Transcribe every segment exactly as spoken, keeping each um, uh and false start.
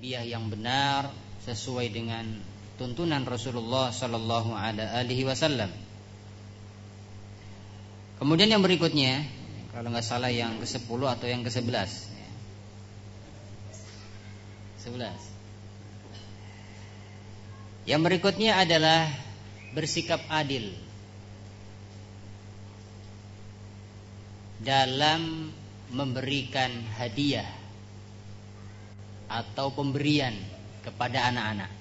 tarbiyah yang benar sesuai dengan tuntunan Rasulullah sallallahu alaihi wasallam. Kemudian yang berikutnya, kalau nggak salah yang kesepuluh atau yang kesebelas, sebelas. Yang berikutnya adalah bersikap adil dalam memberikan hadiah atau pemberian kepada anak-anak.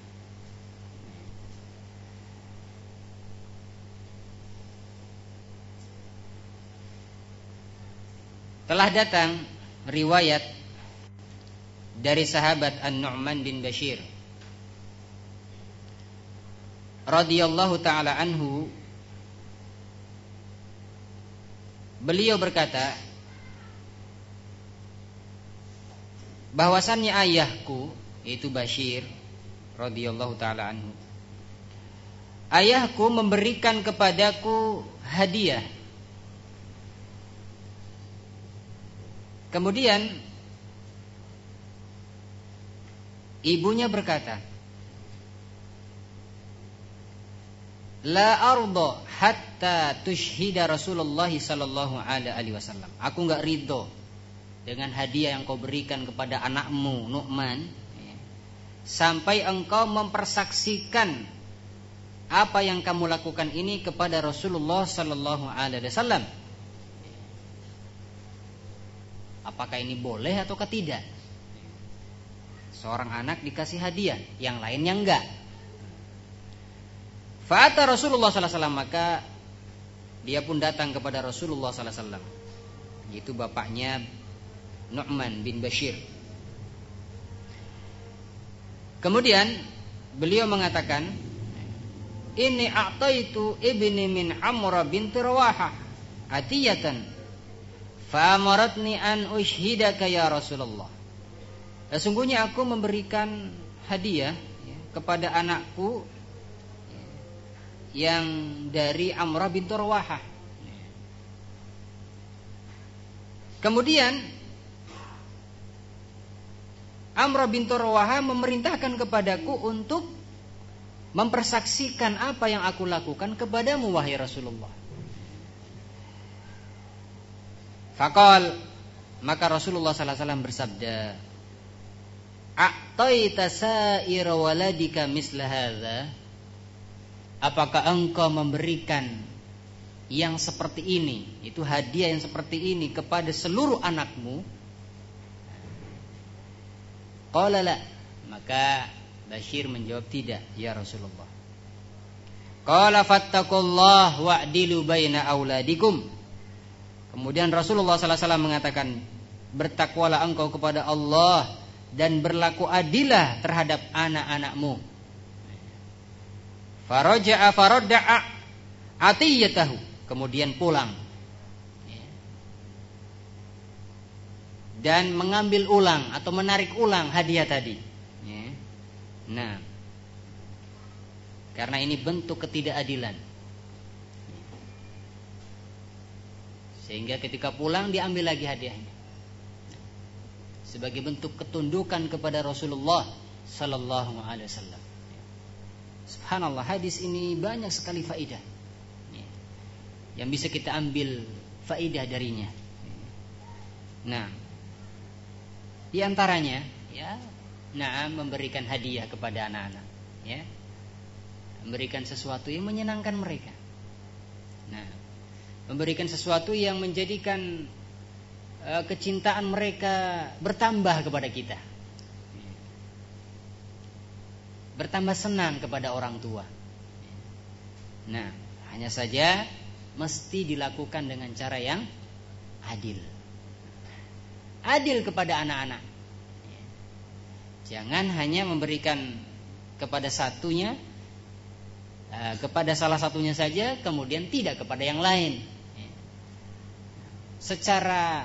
Telah datang riwayat dari sahabat An-Nu'man bin Bashir radhiyallahu ta'ala anhu, beliau berkata bahwasannya ayahku, yaitu Bashir radhiyallahu ta'ala anhu, ayahku memberikan kepadaku hadiah. Kemudian ibunya berkata, la arda hatta tushhida Rasulullah sallallahu alaihi wasallam. Aku enggak ridho dengan hadiah yang kau berikan kepada anakmu Nu'man, sampai engkau mempersaksikan apa yang kamu lakukan ini kepada Rasulullah sallallahu alaihi wasallam. Apakah ini boleh atau tidak? Seorang anak dikasih hadiah, yang lainnya enggak. Fa'ata Rasulullah sallallahu alaihi wasallam, maka dia pun datang kepada Rasulullah sallallahu alaihi wasallam, yaitu bapaknya Nu'man bin Bashir. Kemudian beliau mengatakan, ini a'taitu ibni min Amrah binti Rawahah atiyatan fa'amaratni an ushhidaka ya Rasulullah. Sesungguhnya aku memberikan hadiah ya, kepada anakku yang dari Amrah binti Rawahah. Kemudian Amrah binti Rawahah memerintahkan kepadaku untuk mempersaksikan apa yang aku lakukan kepadamu wahai Rasulullah. Faqal, maka Rasulullah sallallahu alaihi wasallam bersabda, a'taita sa'ira waladika misla hadza. Apakah engkau memberikan yang seperti ini, itu hadiah yang seperti ini kepada seluruh anakmu? Qala la, maka Bashir menjawab tidak ya Rasulullah. Qala fattaqullah wa'dilu baina auladikum. Kemudian Rasulullah sallallahu alaihi wasallam mengatakan, bertakwalah engkau kepada Allah dan berlaku adilah terhadap anak-anakmu. Faraja'a faradda'a atiyatahu, kemudian pulang dan mengambil ulang atau menarik ulang hadiah tadi. Nah, karena ini bentuk ketidakadilan, sehingga ketika pulang diambil lagi hadiahnya sebagai bentuk ketundukan kepada Rasulullah sallallahu alaihi wasallam. Subhanallah, hadis ini banyak sekali faidah yang bisa kita ambil faidah darinya. Nah, di antaranya ya, nah memberikan hadiah kepada anak-anak, ya, memberikan sesuatu yang menyenangkan mereka. Nah, memberikan sesuatu yang menjadikan uh, kecintaan mereka bertambah kepada kita, bertambah senang kepada orang tua. Nah, hanya saja mesti dilakukan dengan cara yang adil. Adil kepada anak-anak. Jangan hanya memberikan kepada satunya, uh, kepada salah satunya saja, kemudian tidak kepada yang lain. Secara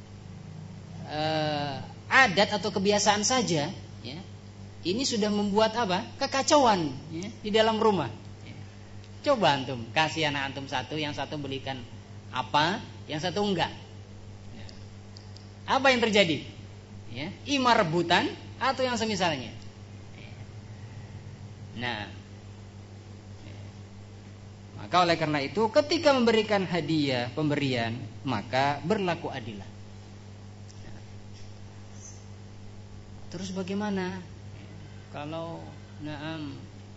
uh, adat atau kebiasaan saja, ya, ini sudah membuat apa? Kekacauan ya, di dalam rumah. Ya. Coba antum kasih anak antum satu, yang satu belikan apa, yang satu enggak. Ya. Apa yang terjadi? Ya, ima rebutan atau yang semisalnya. Nah, maka oleh karena itu ketika memberikan hadiah, pemberian, maka berlaku adilah. Terus bagaimana kalau naam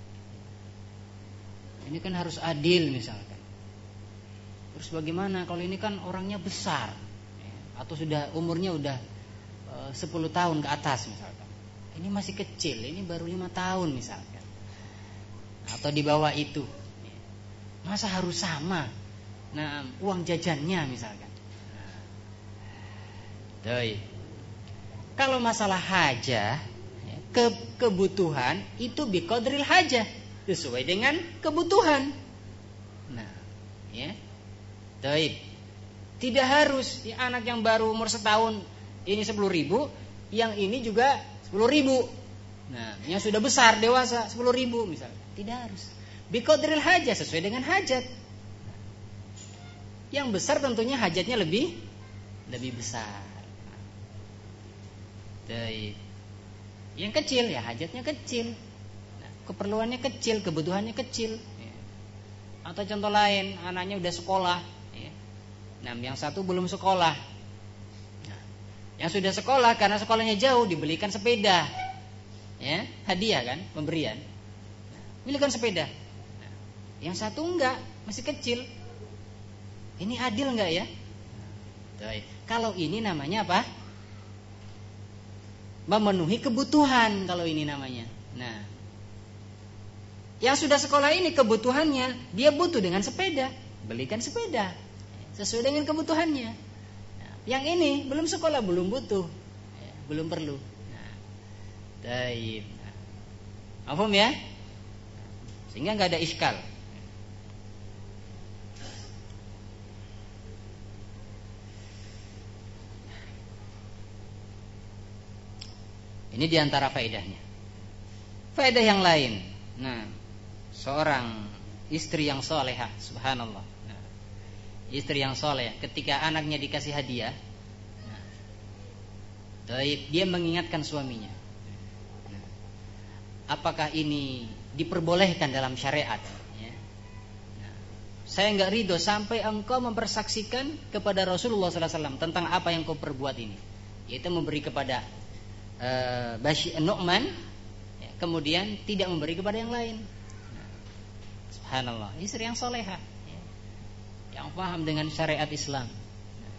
ini kan harus adil misalkan. Terus bagaimana kalau ini kan orangnya besar atau sudah umurnya udah e, sepuluh tahun ke atas misalkan. Ini masih kecil, ini baru lima tahun misalkan. Atau di bawah itu. Masa harus sama? Nah, uang jajannya misalkan. Nah, kalau masalah hajah, ke kebutuhan itu biqadril hajah, sesuai dengan kebutuhan. Nah, ya. Baik. Tidak harus ya, anak yang baru umur setahun ini sepuluh ribu, yang ini juga sepuluh ribu. Nah, yang sudah besar dewasa sepuluh ribu misalnya. Tidak harus. Biqadril hajah, sesuai dengan hajat. Yang besar tentunya hajatnya lebih lebih besar. Baik. Yang kecil ya hajatnya kecil. Nah, keperluannya kecil, kebutuhannya kecil. Ya. Atau contoh lain, anaknya udah sekolah. Ya. Nah, yang satu belum sekolah. Nah, yang sudah sekolah karena sekolahnya jauh dibelikan sepeda. Ya, hadiah kan, pemberian. Nah, belikan sepeda. Nah, yang satu enggak, masih kecil. Ini adil enggak ya? Nah, kalau ini namanya apa? Memenuhi kebutuhan kalau ini namanya. Nah, yang sudah sekolah ini kebutuhannya dia butuh dengan sepeda, belikan sepeda sesuai dengan kebutuhannya. Nah, yang ini belum sekolah, belum butuh, ya, belum perlu. Nah, baik. Nah, paham ya? Sehingga nggak ada iskal. Ini diantara faedahnya. Faedah yang lain. Nah, seorang istri yang solehah, subhanallah. Nah, istri yang soleh, ketika anaknya dikasih hadiah, nah, dia mengingatkan suaminya. Nah, apakah ini diperbolehkan dalam syariat? Ya. Nah, saya enggak ridho sampai engkau mempersaksikan kepada Rasulullah sallallahu alaihi wasallam tentang apa yang kau perbuat ini, yaitu memberi kepada Uh, Bashir Nu'man ya, kemudian tidak memberi kepada yang lain. Nah, subhanallah, istri yang soleha ya, yang paham dengan syariat Islam. Nah,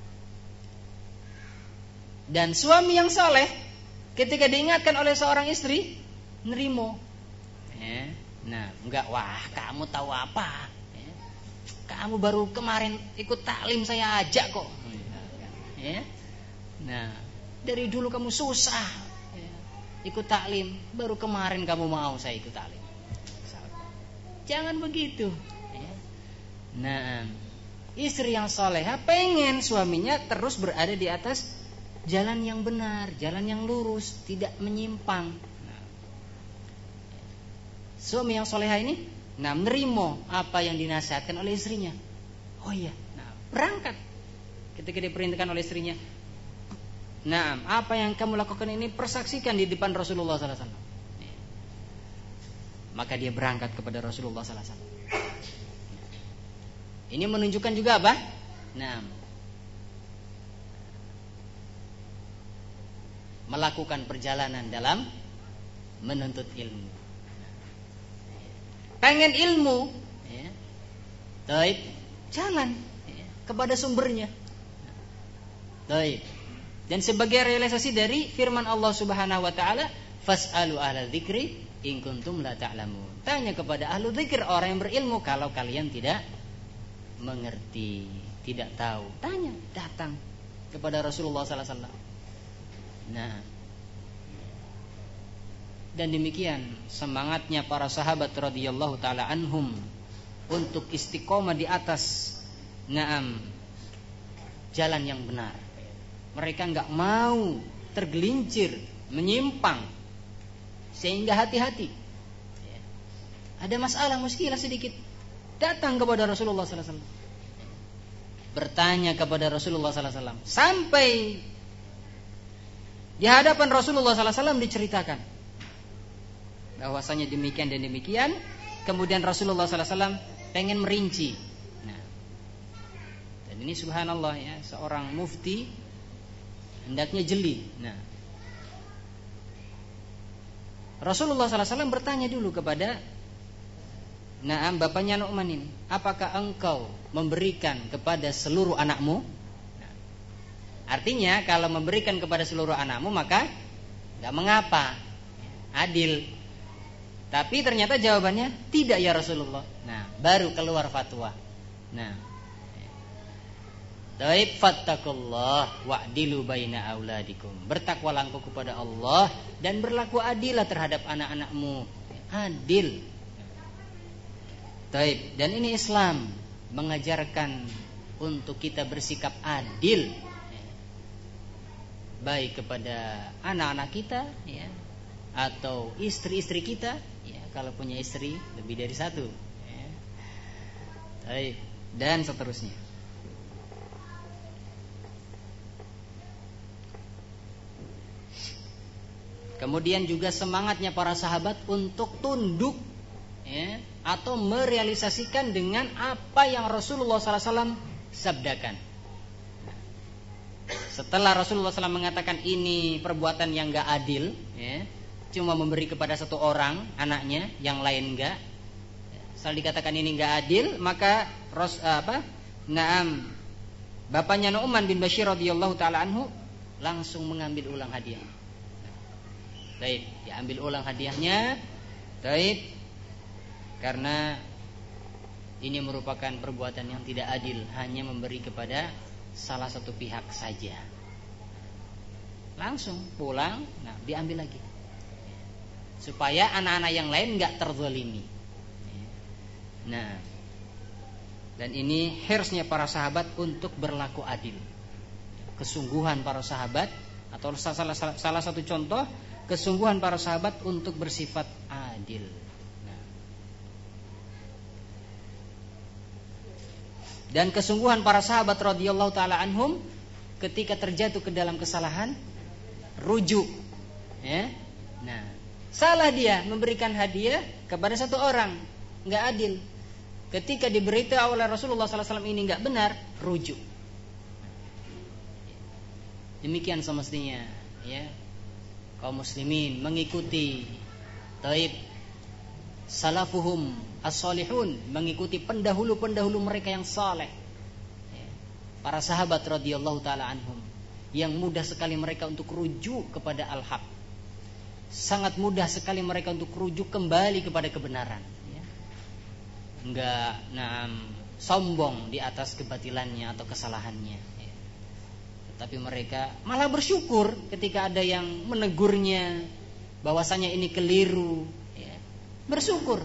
dan suami yang soleh ketika diingatkan oleh seorang istri nerimo ya. Nah, enggak, wah kamu tahu apa ya, kamu baru kemarin ikut taklim saya ajak kok ya. Nah, dari dulu kamu susah ya, ikut taklim, baru kemarin kamu mau saya ikut taklim. Jangan begitu ya. Nah, istri yang salehah pengen suaminya terus berada di atas jalan yang benar, jalan yang lurus, tidak menyimpang. Nah, suami yang salehah ini nah menerima apa yang dinasihatkan oleh istrinya. Oh iya, nah berangkat ketika diperintahkan oleh istrinya. Nah, apa yang kamu lakukan ini persaksikan di depan Rasulullah sallallahu alaihi wasallam. Maka dia berangkat kepada Rasulullah sallallahu alaihi wasallam. Ini menunjukkan juga apa? Nah, melakukan perjalanan dalam menuntut ilmu. Pengen ilmu, ya, baik, jalan ya, kepada sumbernya. Baik. Dan sebagai realisasi dari firman Allah Subhanahu wa taala, fas'alu ahla dzikri in kuntum la ta'lamun. Tanya kepada ahlu dzikir, orang yang berilmu, kalau kalian tidak mengerti, tidak tahu. Tanya, datang kepada Rasulullah sallallahu alaihi wasallam. Nah, dan demikian semangatnya para sahabat radhiyallahu taala anhum untuk istiqomah di atas na'am jalan yang benar. Mereka enggak mau tergelincir, menyimpang, sehingga hati-hati. Ada masalah, muskilah sedikit, datang kepada Rasulullah sallallahu alaihi wasallam, bertanya kepada Rasulullah sallallahu alaihi wasallam, sampai Di hadapan Rasulullah sallallahu alaihi wasallam diceritakan bahwasanya demikian dan demikian. Kemudian Rasulullah sallallahu alaihi wasallam pengen merinci. Nah, dan ini subhanallah ya, seorang mufti hendaknya jeli. Nah, Rasulullah sallallahu alaihi wasallam bertanya dulu kepada Naam bapaknya Nu'man ini, apakah engkau memberikan kepada seluruh anakmu? Nah, artinya kalau memberikan kepada seluruh anakmu maka tidak mengapa, adil. Tapi ternyata jawabannya tidak ya Rasulullah. Nah, baru keluar fatwa. Nah, taib fattakullah wa'dilu baina auladikum. Bertakwalah engkau kepada Allah dan berlaku adillah terhadap anak-anakmu. Adil. Taib. Dan ini Islam mengajarkan untuk kita bersikap adil, baik kepada anak-anak kita, ya, atau istri-istri kita, ya, kalau punya istri lebih dari satu, ya. Taib. Dan seterusnya. Kemudian juga semangatnya para sahabat untuk tunduk, ya, atau merealisasikan dengan apa yang Rasulullah sallallahu alaihi wasallam sabdakan. Setelah Rasulullah sallallahu alaihi wasallam mengatakan ini perbuatan yang enggak adil, ya, cuma memberi kepada satu orang anaknya, yang lain enggak. Setelah dikatakan ini enggak adil, maka Ros, apa? Naam, bapaknya Nu'man bin Bashir radhiyallahu taala anhu langsung mengambil ulang hadiah. Baik, diambil ulang hadiahnya. Baik. Karena ini merupakan perbuatan yang tidak adil, hanya memberi kepada salah satu pihak saja. Langsung pulang, nah diambil lagi, supaya anak-anak yang lain nggak terzalimi. Nah, dan ini hirsnya para sahabat untuk berlaku adil. Kesungguhan para sahabat, atau salah, salah, salah satu contoh kesungguhan para sahabat untuk bersifat adil. Dan kesungguhan para sahabat radhiyallahu taala anhum ketika terjatuh ke dalam kesalahan, rujuk, ya. Nah, salah dia memberikan hadiah kepada satu orang, enggak adil. Ketika diberitahu oleh Rasulullah sallallahu alaihi wasallam ini enggak benar, rujuk. Demikian semestinya, ya, kaum muslimin mengikuti taib salafuhum as-salihun, mengikuti pendahulu-pendahulu mereka yang saleh, para sahabat radhiyallahu taala anhum, yang mudah sekali mereka untuk rujuk kepada al-haq, sangat mudah sekali mereka untuk rujuk kembali kepada kebenaran, ya. Enggak naam sombong di atas kebatilannya atau kesalahannya, ya. Tetapi mereka malah bersyukur ketika ada yang menegurnya bahwasanya ini keliru, ya. Bersyukur.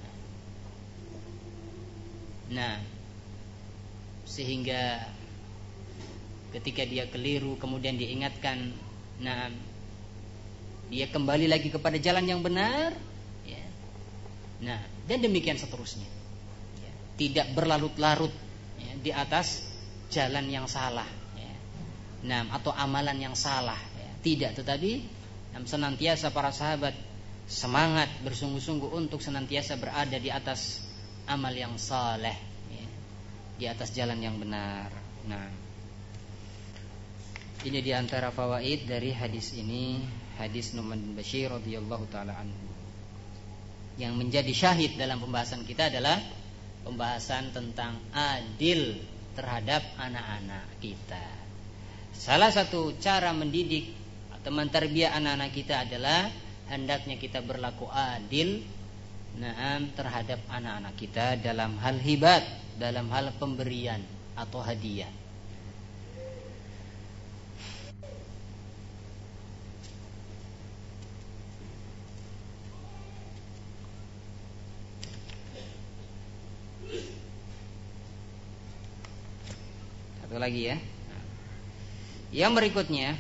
Nah, sehingga ketika dia keliru kemudian diingatkan, nah, dia kembali lagi kepada jalan yang benar, ya. Nah, dan demikian seterusnya, ya. Tidak berlarut-larut, ya, di atas jalan yang salah, ya. Nah, atau amalan yang salah, ya. Tidak, tetapi nah, senantiasa para sahabat semangat bersungguh-sungguh untuk senantiasa berada di atas amal yang saleh, ya, di atas jalan yang benar. Nah, ini diantara fawaid dari hadis ini, hadis Nu'man bin Bashir radhiyallahu taala anhu. Yang menjadi syahid dalam pembahasan kita adalah pembahasan tentang adil terhadap anak-anak kita. Salah satu cara mendidik atau mentarbiyah anak-anak kita adalah hendaknya kita berlaku adil, naam, terhadap anak-anak kita dalam hal hibat, dalam hal pemberian atau hadiah. Satu lagi ya. Yang berikutnya,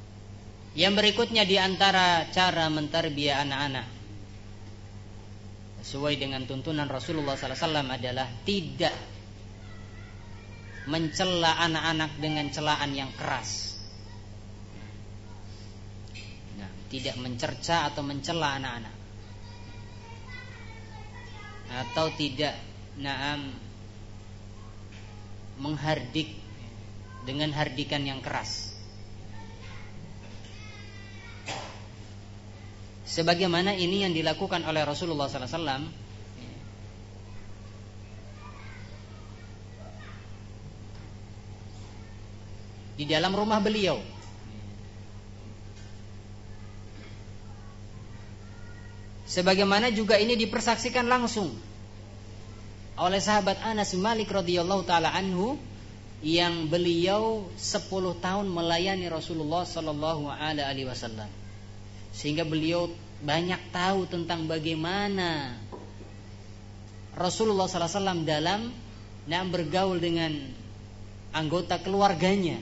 Yang berikutnya di antara cara mentarbiyah anak-anak sesuai dengan tuntunan Rasulullah sallallahu alaihi wasallam adalah tidak mencela anak-anak dengan celaan yang keras. Nah, tidak mencerca atau mencela anak-anak, atau tidak naam menghardik dengan hardikan yang keras. Sebagaimana ini yang dilakukan oleh Rasulullah sallallahu alaihi wasallam di dalam rumah beliau. Sebagaimana juga ini dipersaksikan langsung oleh sahabat Anas bin Malik radhiyallahu taala anhu, yang beliau sepuluh tahun melayani Rasulullah sallallahu alaihi wasallam, sehingga beliau banyak tahu tentang bagaimana Rasulullah sallallahu alaihi wasallam dalam dalam bergaul dengan anggota keluarganya,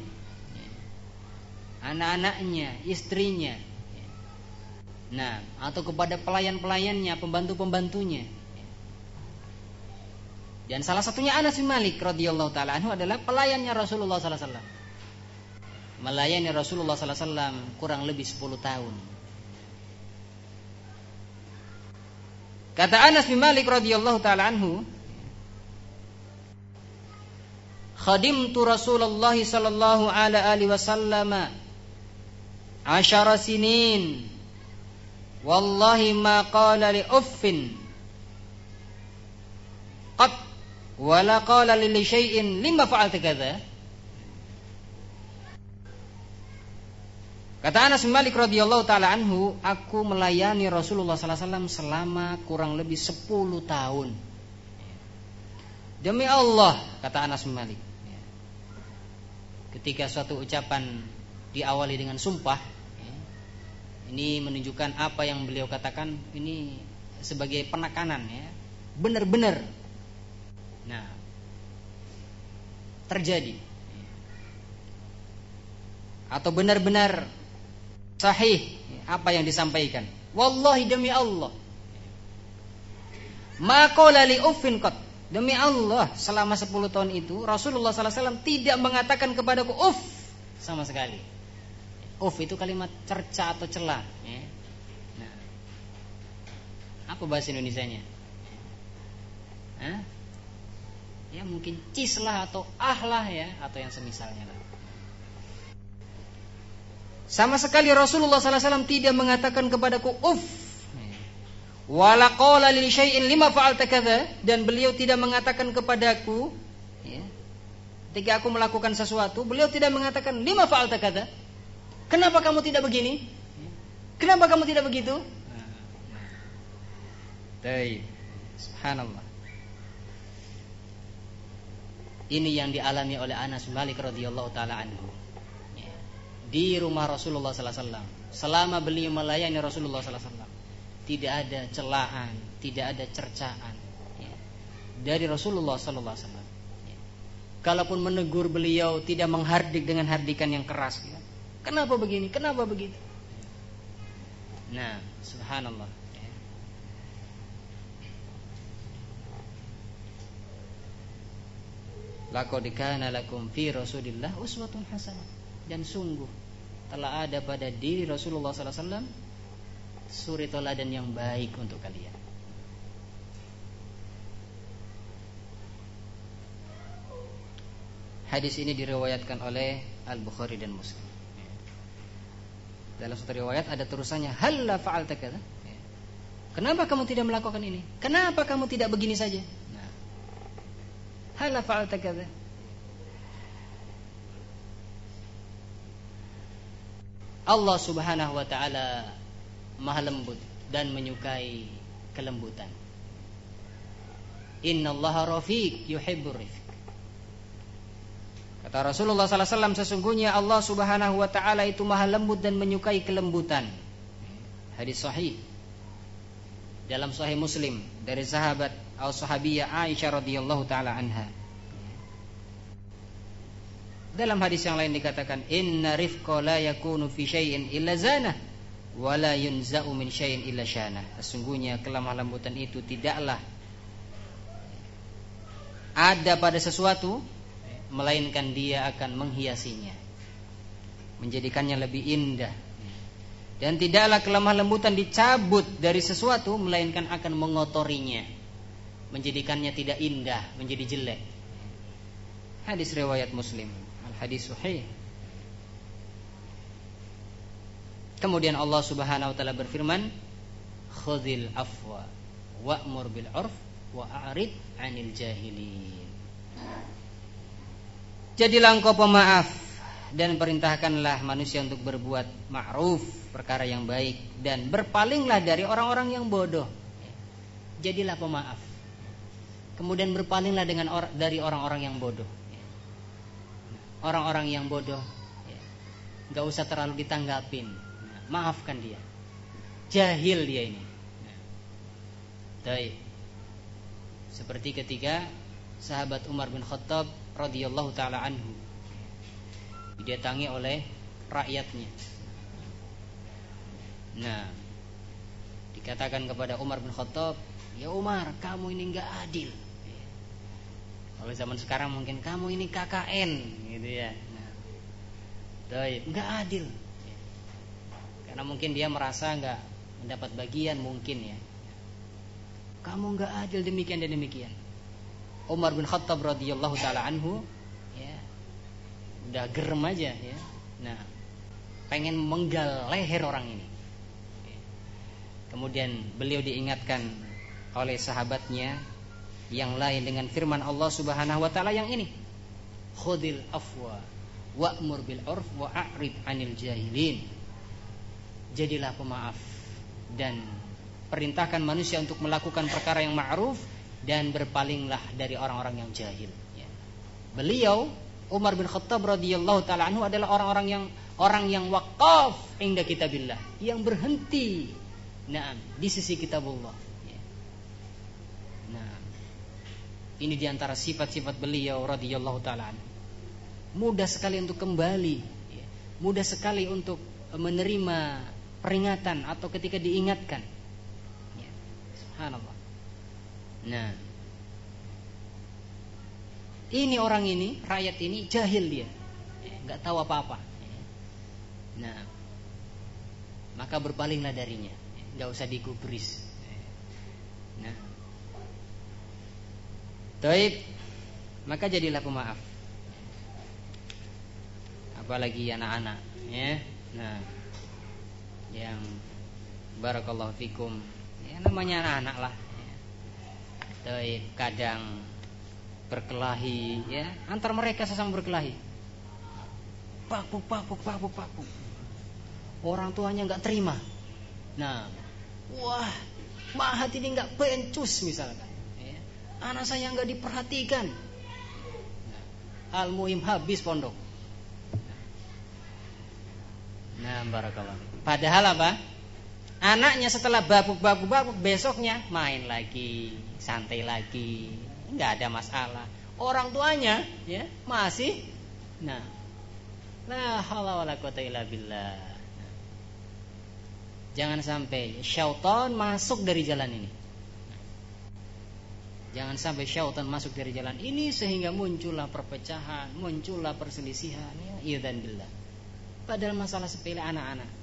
anak-anaknya, istrinya, nah, atau kepada pelayan-pelayannya, pembantu-pembantunya. Dan salah satunya Anas bin Malik radhiyallahu taala anhu adalah pelayannya Rasulullah sallallahu alaihi wasallam. Melayani Rasulullah sallallahu alaihi wasallam kurang lebih sepuluh tahun. Kata Anas bin Malik radhiyallahu taala anhu, khadimtu Rasulullah sallallahu alaihi wasallam ashara sinin, wallahi ma qala li uffin qad wala qala li syai'in lima fa'alta kadza. Kata Anas bin Malik radhiyallahu taala anhu, aku melayani Rasulullah sallallahu alaihi wasallam selama kurang lebih sepuluh tahun. Demi Allah, kata Anas bin Malik, ketika suatu ucapan diawali dengan sumpah, ini menunjukkan apa yang beliau katakan ini sebagai penekanan, ya, benar-benar, nah, terjadi atau benar-benar sahih apa yang disampaikan. Wallahi, demi Allah, ma qala li uffin qat, demi Allah selama sepuluh tahun itu Rasulullah sallallahu alaihi wasallam tidak mengatakan kepadaku uff sama sekali. Uff itu kalimat cerca atau cela, ya. Nah, apa bahasa Indonesianya? Hah? Ya mungkin cis lah atau ah lah, ya, atau yang semisalnya lah. Sama sekali Rasulullah sallallahu alaihi wasallam tidak mengatakan kepadaku uff, wala qala li syai'in lima fa'alta kadza, dan beliau tidak mengatakan kepadaku, ya, ketika aku melakukan sesuatu, beliau tidak mengatakan lima fa'alta kadza, kenapa kamu tidak begini, kenapa kamu tidak begitu. Baik, subhanallah. Ini yang dialami oleh Anas bin Malik radhiyallahu taala anhu, ya, di rumah Rasulullah sallallahu alaihi wasallam selama beliau melayani Rasulullah sallallahu alaihi wasallam. Tidak ada celaan, tidak ada cercaan, ya, dari Rasulullah sallallahu alaihi wasallam. Ya. Kalaupun menegur beliau tidak menghardik dengan hardikan yang keras, ya. Kenapa begini? Kenapa begitu? Nah, subhanallah. Ya. Laqad kana lakum fi Rasulillah uswatun hasanah, dan sungguh telah ada pada diri Rasulullah sallallahu alaihi wasallam suri teladan yang baik untuk kalian. Hadis ini diriwayatkan oleh Al-Bukhari dan Muslim. Dalam satu riwayat ada terusannya, halla fa'alta kadza, kenapa kamu tidak melakukan ini, kenapa kamu tidak begini saja. Nah, halla fa'alta kadza. Allah subhanahu wa ta'ala maha lembut dan menyukai kelembutan. Innallaha rafiq yuhibbur rifq. Kata Rasulullah sallallahu alaihi wasallam, sesungguhnya Allah subhanahu wa ta'ala itu maha lembut dan menyukai kelembutan. Hadis sahih dalam Sahih Muslim dari sahabat atau sahabiyah Aisyah radhiyallahu taala anha. Dalam hadis yang lain dikatakan, inna rifqa la yakunu fi syai'in illa zanah wala yunza'u min syai'in illa syanah. Sesungguhnya kelemah lembutan itu tidaklah ada pada sesuatu melainkan dia akan menghiasinya, menjadikannya lebih indah. Dan tidaklah kelemah lembutan dicabut dari sesuatu melainkan akan mengotorinya, menjadikannya tidak indah, menjadi jelek. Hadis riwayat Muslim, al-hadis sahih. Kemudian Allah Subhanahu wa taala berfirman, khudhil afwa wa'mur bil 'urf wa a'rid 'anil jahilin. Jadilah engkau pemaaf dan perintahkanlah manusia untuk berbuat ma'ruf, perkara yang baik, dan berpalinglah dari orang-orang yang bodoh. Jadilah pemaaf. Kemudian berpalinglah dengan or- dari orang-orang yang bodoh. Orang-orang yang bodoh, enggak usah terlalu ditanggapin. Maafkan dia. Jahil dia ini. Baik. Seperti ketika sahabat Umar bin Khattab radhiyallahu taala anhu didatangi oleh rakyatnya. Nah, dikatakan kepada Umar bin Khattab, "Ya Umar, kamu ini enggak adil." Kalau zaman sekarang mungkin kamu ini K K N gitu ya. Nah, baik, enggak adil. Karena mungkin dia merasa enggak mendapat bagian mungkin ya. Kamu enggak adil demikian dan demikian. Umar bin Khattab radhiyallahu taala anhu ya, udah gerem aja ya. Nah, pengen menggal leher orang ini. Kemudian beliau diingatkan oleh sahabatnya yang lain dengan firman Allah Subhanahu wa taala yang ini, khudil afwa wa'mur bil 'urf wa a'rid 'anil jahilin. Jadilah pemaaf dan perintahkan manusia untuk melakukan perkara yang ma'ruf dan berpalinglah dari orang-orang yang jahil. Beliau Umar bin Khattab radhiyallahu taala anhu adalah orang-orang yang orang yang waqaf inda kitabillah, yang berhenti nah di sisi kitabullah. Nah, ini diantara sifat-sifat beliau radhiyallahu taala anhu. Mudah sekali untuk kembali, mudah sekali untuk menerima peringatan atau ketika diingatkan. Subhanallah. Nah, ini orang ini, rakyat ini jahil dia, nggak tahu apa-apa. Nah, maka berpalinglah darinya, nggak usah digubris. Nah, taib, maka jadilah pemaaf. Apalagi anak-anak, ya. Nah, yang barakallahu fikum, ya namanya anak-anak lah. Taib, kadang berkelahi, ya, antar mereka sesama berkelahi. Pakpuk, pakpuk, pakpuk, pakpuk. Orang tuanya nggak terima. Nah, wah, mahat ini nggak bencus misalkan. Ya. Anak saya nggak diperhatikan. Nah, al-muhim habis pondok. Nah, barakallah. Padahal apa? Anaknya setelah babuk-babuk-babuk besoknya main lagi, santai lagi, nggak ada masalah. Orang tuanya ya masih, nah, la haula wala quwata illa billah. Nah, jangan sampai syaitan masuk dari jalan ini. Jangan sampai syaitan masuk dari jalan ini sehingga muncullah perpecahan, muncullah perselisihan. Ya, idzan billah. Padahal masalah sepele anak-anak.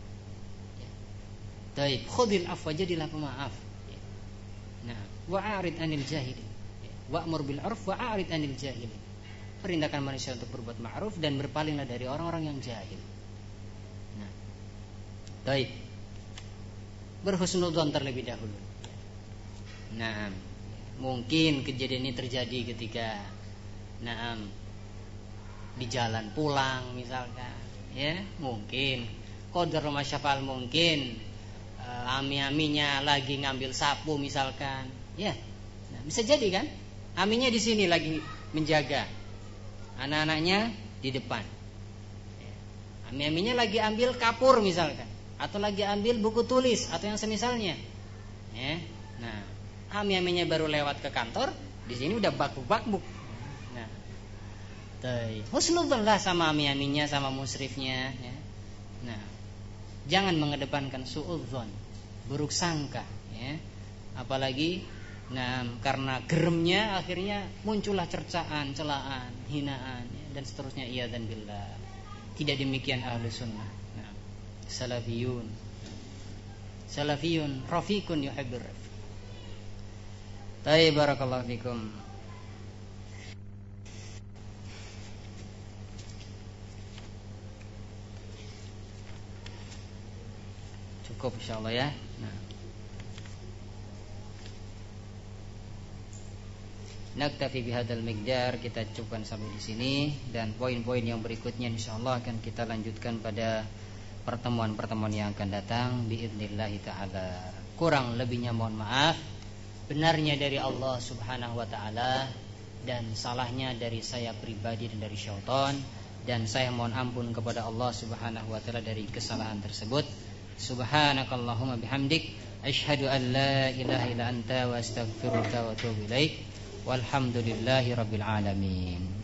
Taib, khudil afwa, jadilah pemaaf. Nah, wa'arid anil jahilin. Wa'mur bil 'urf wa'arid anil jahilin. Perintahkan manusia untuk berbuat ma'ruf dan berpalinglah dari orang-orang yang jahil. Nah, taib. Berhusnudzon terlebih dahulu. Nah, mungkin kejadian ini terjadi ketika nah, di jalan pulang misalkan, ya, mungkin qadar masyafal mungkin ami-aminya lagi ngambil sapu misalkan, ya, nah, bisa jadi kan, aminya di sini lagi menjaga, anak-anaknya di depan, ya. Ami-aminya lagi ambil kapur misalkan, atau lagi ambil buku tulis atau yang semisalnya, ya. Nah, ami-aminya baru lewat ke kantor, di sini udah bakbuk-bakbuk. Nah, husnudzon lah sama ami-aminya, sama musrifnya, ya. Nah, Jangan mengedepankan suudzon, buruk sangka, ya. Apalagi nah, karena geremnya akhirnya muncullah cercaan, celaan, hinaan, ya, dan seterusnya. Iya dan billah. Tidak demikian ahlu sunnah. Nah, salafiyun, salafiyun, rafiqun yuhibbur. Tayyib, barakallahu fikum. Cukup insyaallah ya. Nah. Naktafi bihadzal miqdar, kita cukupkan sampai di sini, dan poin-poin yang berikutnya insyaallah akan kita lanjutkan pada pertemuan-pertemuan yang akan datang biidznillah taala. Kurang lebihnya mohon maaf, benarnya dari Allah Subhanahu wa taala dan salahnya dari saya pribadi dan dari syaitan, dan saya mohon ampun kepada Allah Subhanahu wa taala dari kesalahan tersebut. Subhanakallahumma bihamdik asyhadu an la ilaha illa anta wa astaghfiruka wa atubu ilaik. Walhamdulillahi rabbil alamin.